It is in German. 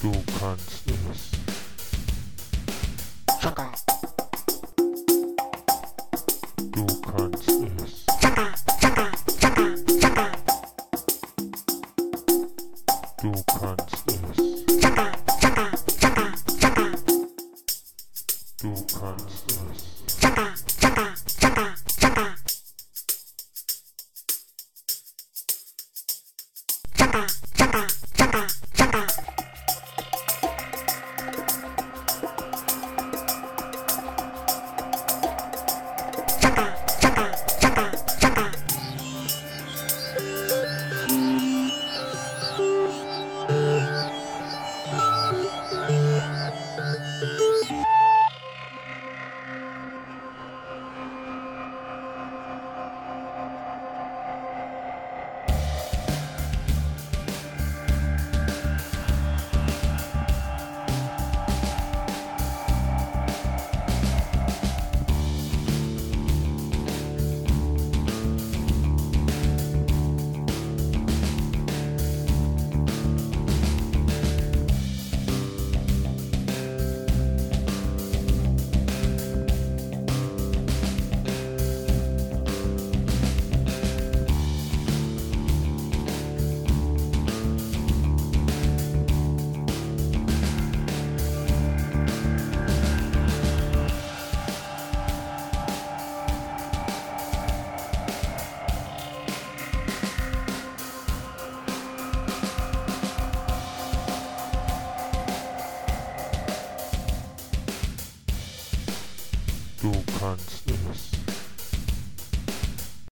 Du kannst es. Jungle, Du kannst es. Jungle, Jungle, Jungle, Jungle, Du kannst es. Jungle, Jungle, Jungle, Jungle, Du kannst es. Jungle, Jungle, Jungle, Jungle, Jungle, Jungle, Jungle, Jungle. Jungle, jungle, jungle, jungle. Du kannst es.